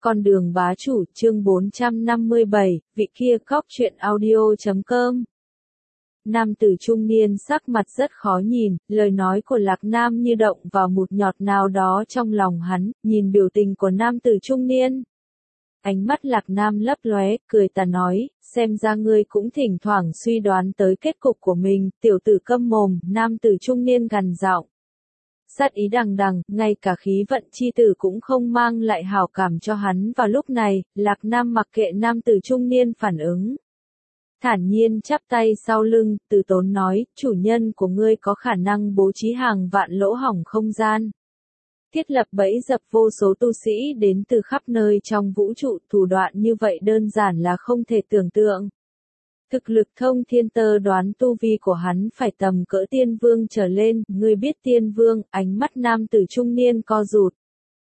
Con đường bá chủ chương 457, vị kia khóc chuyện audio.com. Nam tử trung niên sắc mặt rất khó nhìn, lời nói của Lạc Nam như động vào một nhọt nào đó trong lòng hắn, nhìn biểu tình của nam tử trung niên. Ánh mắt Lạc Nam lấp lóe, cười tà nói, xem ra ngươi cũng thỉnh thoảng suy đoán tới kết cục của mình, tiểu tử câm mồm, nam tử trung niên gằn giọng. Sát ý đằng đằng, ngay cả khí vận chi tử cũng không mang lại hảo cảm cho hắn vào lúc này, Lạc Nam mặc kệ nam tử trung niên phản ứng. Thản nhiên chắp tay sau lưng, từ tốn nói, chủ nhân của ngươi có khả năng bố trí hàng vạn lỗ hổng không gian. Thiết lập bẫy dập vô số tu sĩ đến từ khắp nơi trong vũ trụ, thủ đoạn như vậy đơn giản là không thể tưởng tượng. Thực lực thông thiên tơ đoán tu vi của hắn phải tầm cỡ tiên vương trở lên, ngươi biết tiên vương, ánh mắt nam tử trung niên co rụt.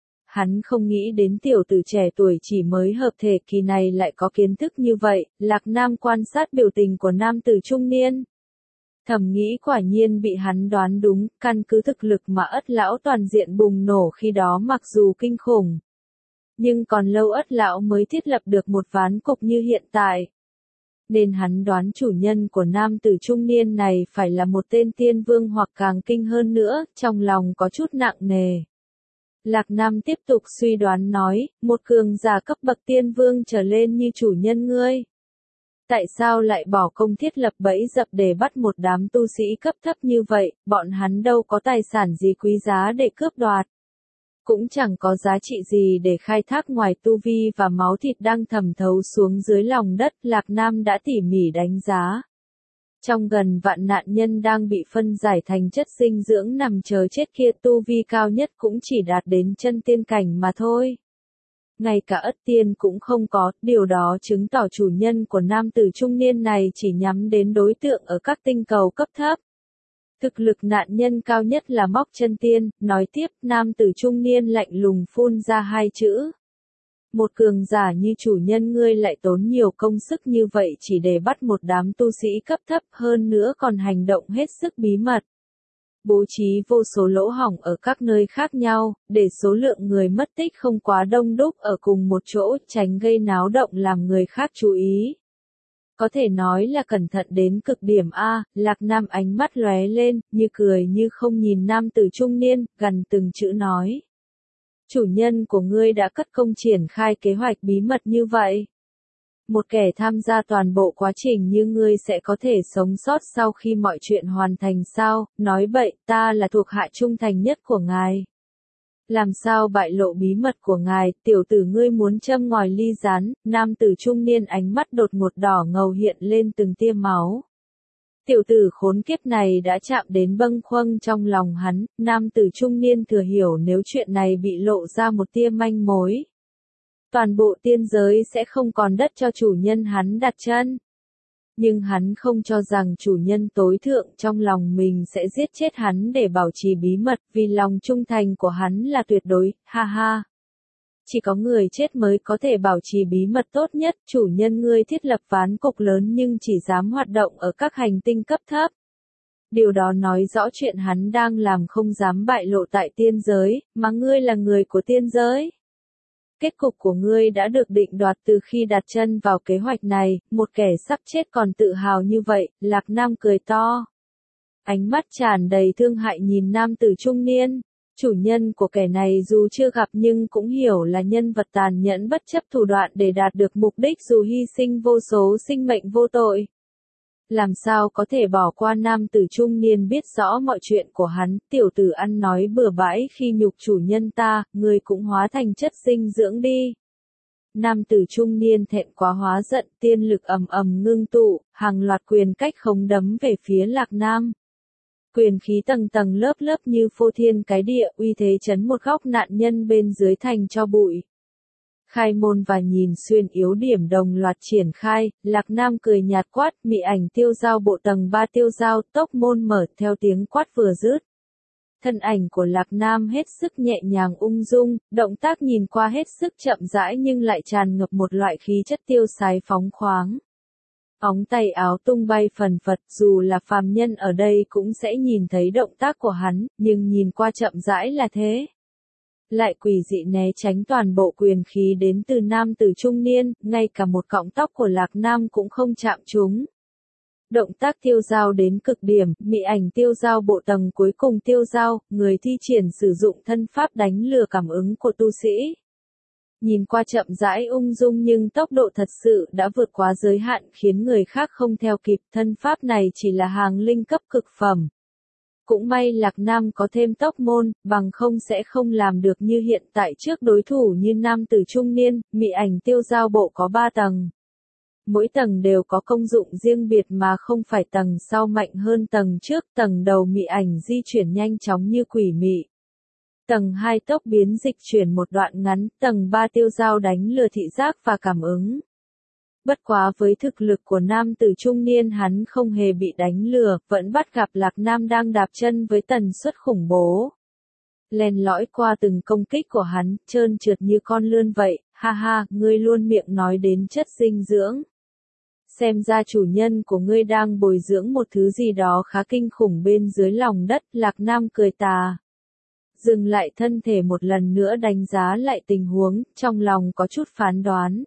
Hắn không nghĩ đến tiểu tử trẻ tuổi chỉ mới hợp thể kỳ này lại có kiến thức như vậy, Lạc Nam quan sát biểu tình của nam tử trung niên. Thầm nghĩ quả nhiên bị hắn đoán đúng, căn cứ thực lực mà Ất lão toàn diện bùng nổ khi đó mặc dù kinh khủng. Nhưng còn lâu Ất lão mới thiết lập được một ván cục như hiện tại. Nên hắn đoán chủ nhân của nam tử trung niên này phải là một tên tiên vương hoặc càng kinh hơn nữa, trong lòng có chút nặng nề. Lạc Nam tiếp tục suy đoán nói, một cường giả cấp bậc tiên vương trở lên như chủ nhân ngươi. Tại sao lại bỏ công thiết lập bẫy dập để bắt một đám tu sĩ cấp thấp như vậy, bọn hắn đâu có tài sản gì quý giá để cướp đoạt. Cũng chẳng có giá trị gì để khai thác ngoài tu vi và máu thịt đang thẩm thấu xuống dưới lòng đất, Lạc Nam đã tỉ mỉ đánh giá. Trong gần vạn nạn nhân đang bị phân giải thành chất dinh dưỡng nằm chờ chết kia, tu vi cao nhất cũng chỉ đạt đến chân tiên cảnh mà thôi. Ngay cả Ất tiên cũng không có, điều đó chứng tỏ chủ nhân của nam tử trung niên này chỉ nhắm đến đối tượng ở các tinh cầu cấp thấp. Thực lực nạn nhân cao nhất là móc chân tiên, nói tiếp, nam tử trung niên lạnh lùng phun ra hai chữ. Một cường giả như chủ nhân ngươi lại tốn nhiều công sức như vậy chỉ để bắt một đám tu sĩ cấp thấp, hơn nữa còn hành động hết sức bí mật. Bố trí vô số lỗ hổng ở các nơi khác nhau, để số lượng người mất tích không quá đông đúc ở cùng một chỗ, tránh gây náo động làm người khác chú ý. Có thể nói là cẩn thận đến cực điểm a. Lạc Nam ánh mắt lóe lên, như cười như không nhìn nam tử trung niên, gằn từng chữ nói. Chủ nhân của ngươi đã cất công triển khai kế hoạch bí mật như vậy. Một kẻ tham gia toàn bộ quá trình như ngươi sẽ có thể sống sót sau khi mọi chuyện hoàn thành sao? Nói bậy, ta là thuộc hạ trung thành nhất của ngài. Làm sao bại lộ bí mật của ngài, tiểu tử ngươi muốn châm ngòi ly gián, nam tử trung niên ánh mắt đột ngột đỏ ngầu hiện lên từng tia máu. Tiểu tử khốn kiếp này đã chạm đến bâng khuâng trong lòng hắn, nam tử trung niên thừa hiểu nếu chuyện này bị lộ ra một tia manh mối. Toàn bộ tiên giới sẽ không còn đất cho chủ nhân hắn đặt chân. Nhưng hắn không cho rằng chủ nhân tối thượng trong lòng mình sẽ giết chết hắn để bảo trì bí mật vì lòng trung thành của hắn là tuyệt đối, ha ha. Chỉ có người chết mới có thể bảo trì bí mật tốt nhất, chủ nhân ngươi thiết lập ván cục lớn nhưng chỉ dám hoạt động ở các hành tinh cấp thấp. Điều đó nói rõ chuyện hắn đang làm không dám bại lộ tại tiên giới, mà ngươi là người của tiên giới. Kết cục của ngươi đã được định đoạt từ khi đặt chân vào kế hoạch này, một kẻ sắp chết còn tự hào như vậy, Lạc Nam cười to. Ánh mắt tràn đầy thương hại nhìn nam tử trung niên. Chủ nhân của kẻ này dù chưa gặp nhưng cũng hiểu là nhân vật tàn nhẫn bất chấp thủ đoạn để đạt được mục đích dù hy sinh vô số sinh mệnh vô tội. Làm sao có thể bỏ qua nam tử trung niên biết rõ mọi chuyện của hắn, tiểu tử ăn nói bừa bãi khi nhục chủ nhân ta, người cũng hóa thành chất dinh dưỡng đi. Nam tử trung niên thẹn quá hóa giận, tiên lực ầm ầm ngưng tụ, hàng loạt quyền cách khống đấm về phía Lạc Nam. Quyền khí tầng tầng lớp lớp như phô thiên cái địa, uy thế chấn một góc nạn nhân bên dưới thành cho bụi. Khai môn và nhìn xuyên yếu điểm đồng loạt triển khai, Lạc Nam cười nhạt quát, mị ảnh tiêu giao bộ tầng 3 tiêu giao, tốc môn mở theo tiếng quát vừa dứt. Thân ảnh của Lạc Nam hết sức nhẹ nhàng ung dung, động tác nhìn qua hết sức chậm rãi nhưng lại tràn ngập một loại khí chất tiêu sái phóng khoáng. Ống tay áo tung bay phần phật, dù là phàm nhân ở đây cũng sẽ nhìn thấy động tác của hắn, nhưng nhìn qua chậm rãi là thế. lại quỷ dị né tránh toàn bộ quyền khí đến từ nam tử trung niên, ngay cả một cọng tóc của Lạc Nam cũng không chạm trúng. Động tác tiêu dao đến cực điểm, mị ảnh tiêu dao bộ tầng cuối cùng tiêu dao, người thi triển sử dụng thân pháp đánh lừa cảm ứng của tu sĩ. Nhìn qua chậm rãi ung dung nhưng tốc độ thật sự đã vượt quá giới hạn khiến người khác không theo kịp, thân pháp này chỉ là hàng linh cấp cực phẩm. Cũng may Lạc Nam có thêm tốc môn, bằng không sẽ không làm được như hiện tại trước đối thủ như nam tử trung niên, mị ảnh tiêu dao bộ có 3 tầng. Mỗi tầng đều có công dụng riêng biệt mà không phải tầng sau mạnh hơn tầng trước, tầng đầu mị ảnh di chuyển nhanh chóng như quỷ mị. Tầng 2 tốc biến dịch chuyển một đoạn ngắn, tầng 3 tiêu dao đánh lừa thị giác và cảm ứng. Bất quá với thực lực của nam tử trung niên hắn không hề bị đánh lừa, vẫn bắt gặp Lạc Nam đang đạp chân với tần suất khủng bố. Len lỏi qua từng công kích của hắn, trơn trượt như con lươn vậy, ha ha, ngươi luôn miệng nói đến chất dinh dưỡng. Xem ra chủ nhân của ngươi đang bồi dưỡng một thứ gì đó khá kinh khủng bên dưới lòng đất, Lạc Nam cười tà. Dừng lại thân thể một lần nữa đánh giá lại tình huống, trong lòng có chút phán đoán.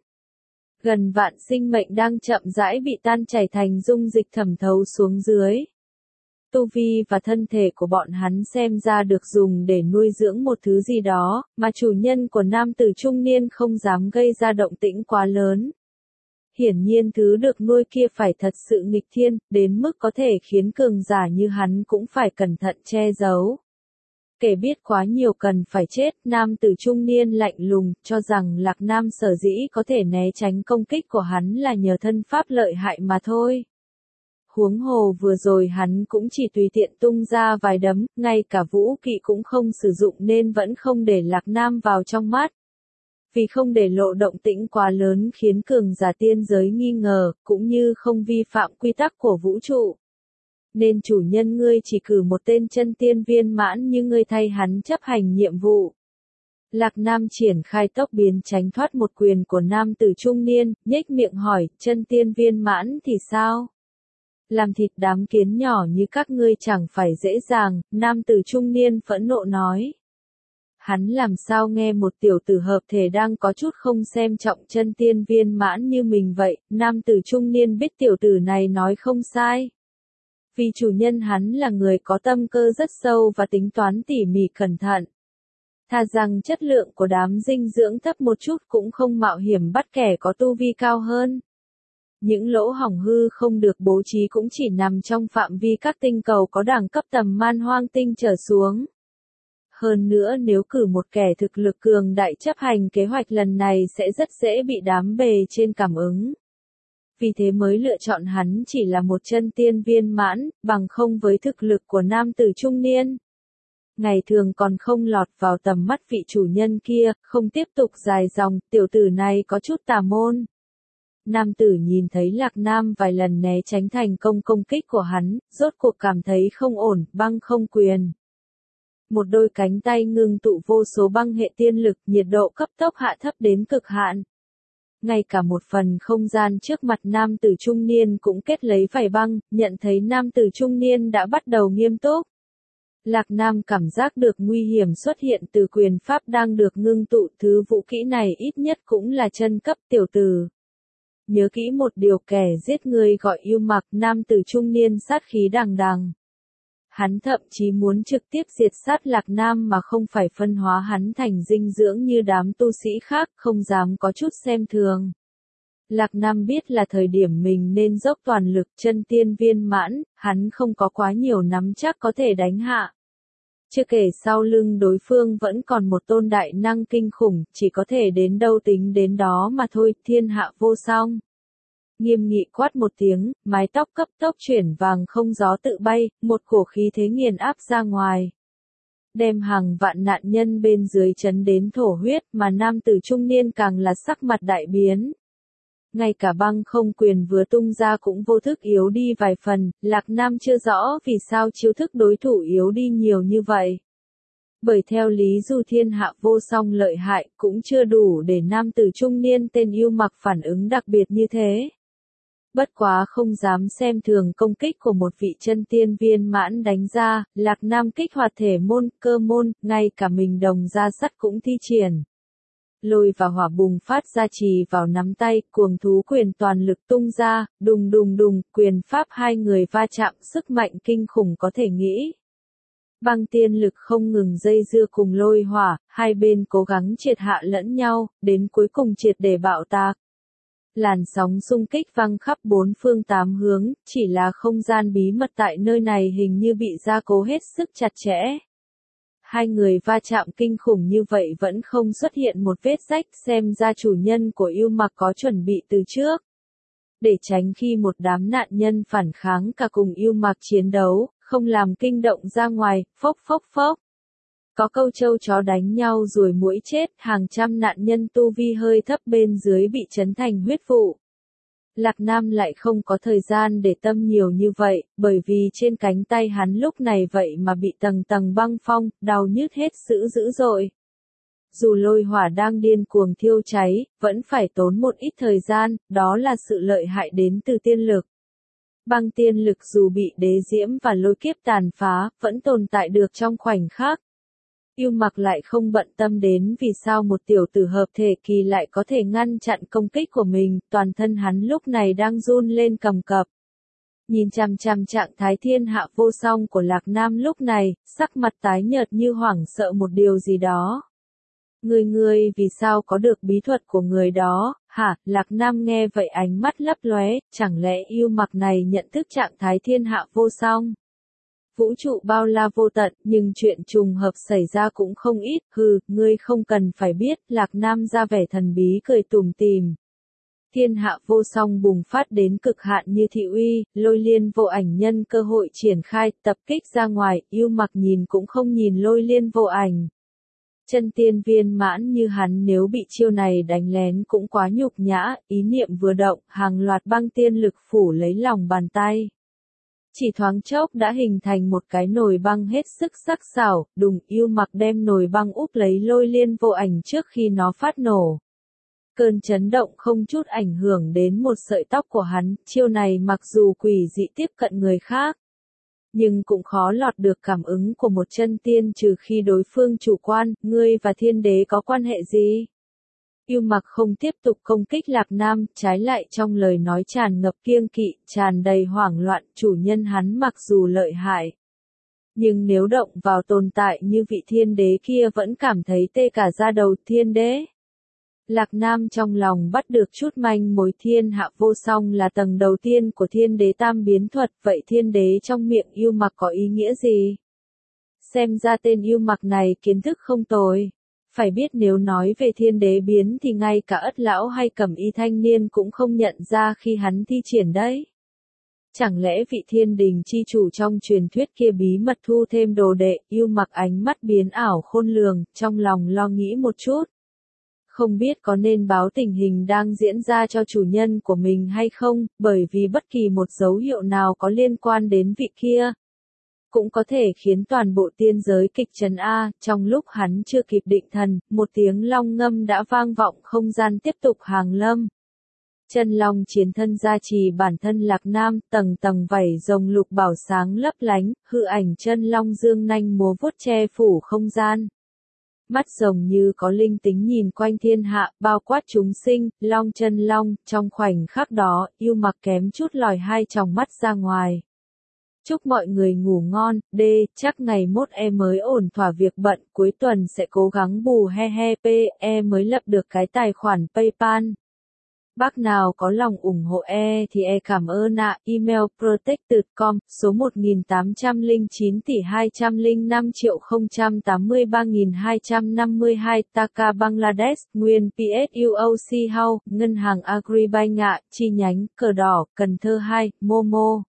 Gần vạn sinh mệnh đang chậm rãi bị tan chảy thành dung dịch thẩm thấu xuống dưới. Tu vi và thân thể của bọn hắn xem ra được dùng để nuôi dưỡng một thứ gì đó, mà chủ nhân của nam tử trung niên không dám gây ra động tĩnh quá lớn. Hiển nhiên thứ được nuôi kia phải thật sự nghịch thiên, đến mức có thể khiến cường giả như hắn cũng phải cẩn thận che giấu. Kẻ biết quá nhiều cần phải chết, nam tử trung niên lạnh lùng, cho rằng Lạc Nam sở dĩ có thể né tránh công kích của hắn là nhờ thân pháp lợi hại mà thôi. Huống hồ vừa rồi hắn cũng chỉ tùy tiện tung ra vài đấm, ngay cả vũ kỵ cũng không sử dụng nên vẫn không để Lạc Nam vào trong mắt. Vì không để lộ động tĩnh quá lớn khiến cường giả tiên giới nghi ngờ, cũng như không vi phạm quy tắc của vũ trụ. Nên chủ nhân ngươi chỉ cử một tên chân tiên viên mãn như ngươi thay hắn chấp hành nhiệm vụ. Lạc Nam triển khai tốc biến tránh thoát một quyền của nam tử trung niên, nhếch miệng hỏi, chân tiên viên mãn thì sao? Làm thịt đám kiến nhỏ như các ngươi chẳng phải dễ dàng, nam tử trung niên phẫn nộ nói. Hắn làm sao nghe một tiểu tử hợp thể đang có chút không xem trọng chân tiên viên mãn như mình vậy, nam tử trung niên biết tiểu tử này nói không sai. Vì chủ nhân hắn là người có tâm cơ rất sâu và tính toán tỉ mỉ cẩn thận. Thà rằng chất lượng của đám dinh dưỡng thấp một chút cũng không mạo hiểm bắt kẻ có tu vi cao hơn. Những lỗ hổng hư không được bố trí cũng chỉ nằm trong phạm vi các tinh cầu có đẳng cấp tầm man hoang tinh trở xuống. Hơn nữa nếu cử một kẻ thực lực cường đại chấp hành kế hoạch lần này sẽ rất dễ bị đám bề trên cảm ứng. Vì thế mới lựa chọn hắn chỉ là một chân tiên viên mãn, bằng không với thực lực của nam tử trung niên. Ngày thường còn không lọt vào tầm mắt vị chủ nhân kia, không tiếp tục dài dòng, tiểu tử này có chút tà môn. Nam tử nhìn thấy Lạc Nam vài lần né tránh thành công kích của hắn, rốt cuộc cảm thấy không ổn, băng không quyền. Một đôi cánh tay ngưng tụ vô số băng hệ tiên lực, nhiệt độ cấp tốc hạ thấp đến cực hạn. Ngay cả một phần không gian trước mặt nam tử trung niên cũng kết lấy vảy băng, nhận thấy nam tử trung niên đã bắt đầu nghiêm túc. Lạc Nam cảm giác được nguy hiểm xuất hiện từ quyền pháp đang được ngưng tụ, thứ vũ kỹ này ít nhất cũng là chân cấp tiểu tử. Nhớ kỹ một điều, kẻ giết người gọi yêu mặc, nam tử trung niên sát khí đằng đằng. Hắn thậm chí muốn trực tiếp diệt sát Lạc Nam mà không phải phân hóa hắn thành dinh dưỡng như đám tu sĩ khác, không dám có chút xem thường. Lạc Nam biết là thời điểm mình nên dốc toàn lực, chân tiên viên mãn, hắn không có quá nhiều nắm chắc có thể đánh hạ. Chưa kể sau lưng đối phương vẫn còn một tôn đại năng kinh khủng, chỉ có thể đến đâu tính đến đó mà thôi, thiên hạ vô song. Nghiêm nghị quát một tiếng, mái tóc cấp tốc chuyển vàng không gió tự bay, một cổ khí thế nghiền áp ra ngoài. Đem hàng vạn nạn nhân bên dưới chấn đến thổ huyết, mà nam tử trung niên càng là sắc mặt đại biến. Ngay cả băng không quyền vừa tung ra cũng vô thức yếu đi vài phần, Lạc Nam chưa rõ vì sao chiêu thức đối thủ yếu đi nhiều như vậy. Bởi theo lý dù thiên hạ vô song lợi hại cũng chưa đủ để nam tử trung niên tên yêu mặc phản ứng đặc biệt như thế. Bất quá không dám xem thường công kích của một vị chân tiên viên mãn đánh ra, Lạc Nam kích hoạt thể môn, cơ môn, ngay cả mình đồng ra sắt cũng thi triển. Lôi và hỏa bùng phát ra trì vào nắm tay, cuồng thú quyền toàn lực tung ra, đùng đùng đùng, quyền pháp hai người va chạm sức mạnh kinh khủng có thể nghĩ. Băng tiên lực không ngừng dây dưa cùng lôi hỏa, hai bên cố gắng triệt hạ lẫn nhau, đến cuối cùng triệt để bạo tạc. Làn sóng xung kích văng khắp bốn phương tám hướng, chỉ là không gian bí mật tại nơi này hình như bị gia cố hết sức chặt chẽ. Hai người va chạm kinh khủng như vậy vẫn không xuất hiện một vết rách, xem ra chủ nhân của yêu mặc có chuẩn bị từ trước. Để tránh khi một đám nạn nhân phản kháng cả cùng yêu mặc chiến đấu, không làm kinh động ra ngoài, phốc phốc phốc. Có câu trâu chó đánh nhau ruồi muỗi chết, hàng trăm nạn nhân tu vi hơi thấp bên dưới bị chấn thành huyết vụ. Lạc Nam lại không có thời gian để tâm nhiều như vậy, bởi vì trên cánh tay hắn lúc này vậy mà bị tầng tầng băng phong, đau nhức hết dữ dội. Dù lôi hỏa đang điên cuồng thiêu cháy, vẫn phải tốn một ít thời gian, đó là sự lợi hại đến từ tiên lực. Băng tiên lực dù bị đế diễm và lôi kiếp tàn phá, vẫn tồn tại được trong khoảnh khắc. Yêu mặc lại không bận tâm đến vì sao một tiểu tử hợp thể kỳ lại có thể ngăn chặn công kích của mình, toàn thân hắn lúc này đang run lên cầm cập. Nhìn chằm chằm trạng thái thiên hạ vô song của Lạc Nam lúc này, sắc mặt tái nhợt như hoảng sợ một điều gì đó. Ngươi vì sao có được bí thuật của người đó, hả? Lạc Nam nghe vậy ánh mắt lấp lóe, chẳng lẽ yêu mặc này nhận thức trạng thái thiên hạ vô song? Vũ trụ bao la vô tận, nhưng chuyện trùng hợp xảy ra cũng không ít, ngươi không cần phải biết, Lạc Nam ra vẻ thần bí cười tủm tỉm. Thiên hạ vô song bùng phát đến cực hạn như thị uy, lôi liên vô ảnh nhân cơ hội triển khai, tập kích ra ngoài, yêu mặc nhìn cũng không nhìn lôi liên vô ảnh. Chân tiên viên mãn như hắn nếu bị chiêu này đánh lén cũng quá nhục nhã, ý niệm vừa động, hàng loạt băng tiên lực phủ lấy lòng bàn tay. Chỉ thoáng chốc đã hình thành một cái nồi băng hết sức sắc sảo, đùng yêu mặc đem nồi băng úp lấy lôi liên vô ảnh trước khi nó phát nổ. Cơn chấn động không chút ảnh hưởng đến một sợi tóc của hắn, chiêu này mặc dù quỷ dị tiếp cận người khác, nhưng cũng khó lọt được cảm ứng của một chân tiên trừ khi đối phương chủ quan, ngươi và thiên đế có quan hệ gì? Yêu mặc không tiếp tục công kích Lạc Nam, trái lại trong lời nói tràn ngập kiêng kỵ, tràn đầy hoảng loạn, chủ nhân hắn mặc dù lợi hại. Nhưng nếu động vào tồn tại như vị thiên đế kia vẫn cảm thấy tê cả da đầu. Thiên đế. Lạc Nam trong lòng bắt được chút manh mối, thiên hạ vô song là tầng đầu tiên của thiên đế tam biến thuật, vậy thiên đế trong miệng yêu mặc có ý nghĩa gì? Xem ra tên yêu mặc này kiến thức không tồi. Phải biết nếu nói về thiên đế biến thì ngay cả Ất lão hay Cẩm y thanh niên cũng không nhận ra khi hắn thi triển đấy. Chẳng lẽ vị thiên đình chi chủ trong truyền thuyết kia bí mật thu thêm đồ đệ? Yêu mặc ánh mắt biến ảo khôn lường, trong lòng lo nghĩ một chút. Không biết có nên báo tình hình đang diễn ra cho chủ nhân của mình hay không, bởi vì bất kỳ một dấu hiệu nào có liên quan đến vị kia cũng có thể khiến toàn bộ tiên giới kịch trấn A. Trong lúc hắn chưa kịp định thần, một tiếng long ngâm đã vang vọng, không gian tiếp tục hàng lâm. Chân long chiến thân gia trì bản thân Lạc Nam, tầng tầng vảy rồng lục bảo sáng lấp lánh, hư ảnh chân long dương nanh múa vuốt che phủ không gian. Mắt rồng như có linh tính nhìn quanh thiên hạ, bao quát chúng sinh, long chân long, trong khoảnh khắc đó, yêu mặc kém chút lòi hai tròng mắt ra ngoài. Chúc mọi người ngủ ngon, chắc ngày mốt mới ổn thỏa việc bận, cuối tuần sẽ cố gắng bù he mới lập được cái tài khoản PayPal. Bác nào có lòng ủng hộ thì cảm ơn ạ. Email protected.com, số 1809 tỷ 205.083.252, Dhaka Bangladesh, nguyên PSUOC House, Ngân hàng Agribank ạ, chi nhánh, Cờ Đỏ, Cần Thơ 2, Momo.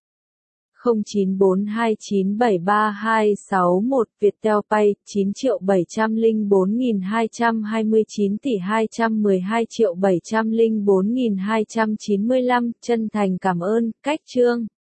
0942973261, Viettel Pay 9.704.229 tỷ 212.704.295, chân thành cảm ơn, cách chương.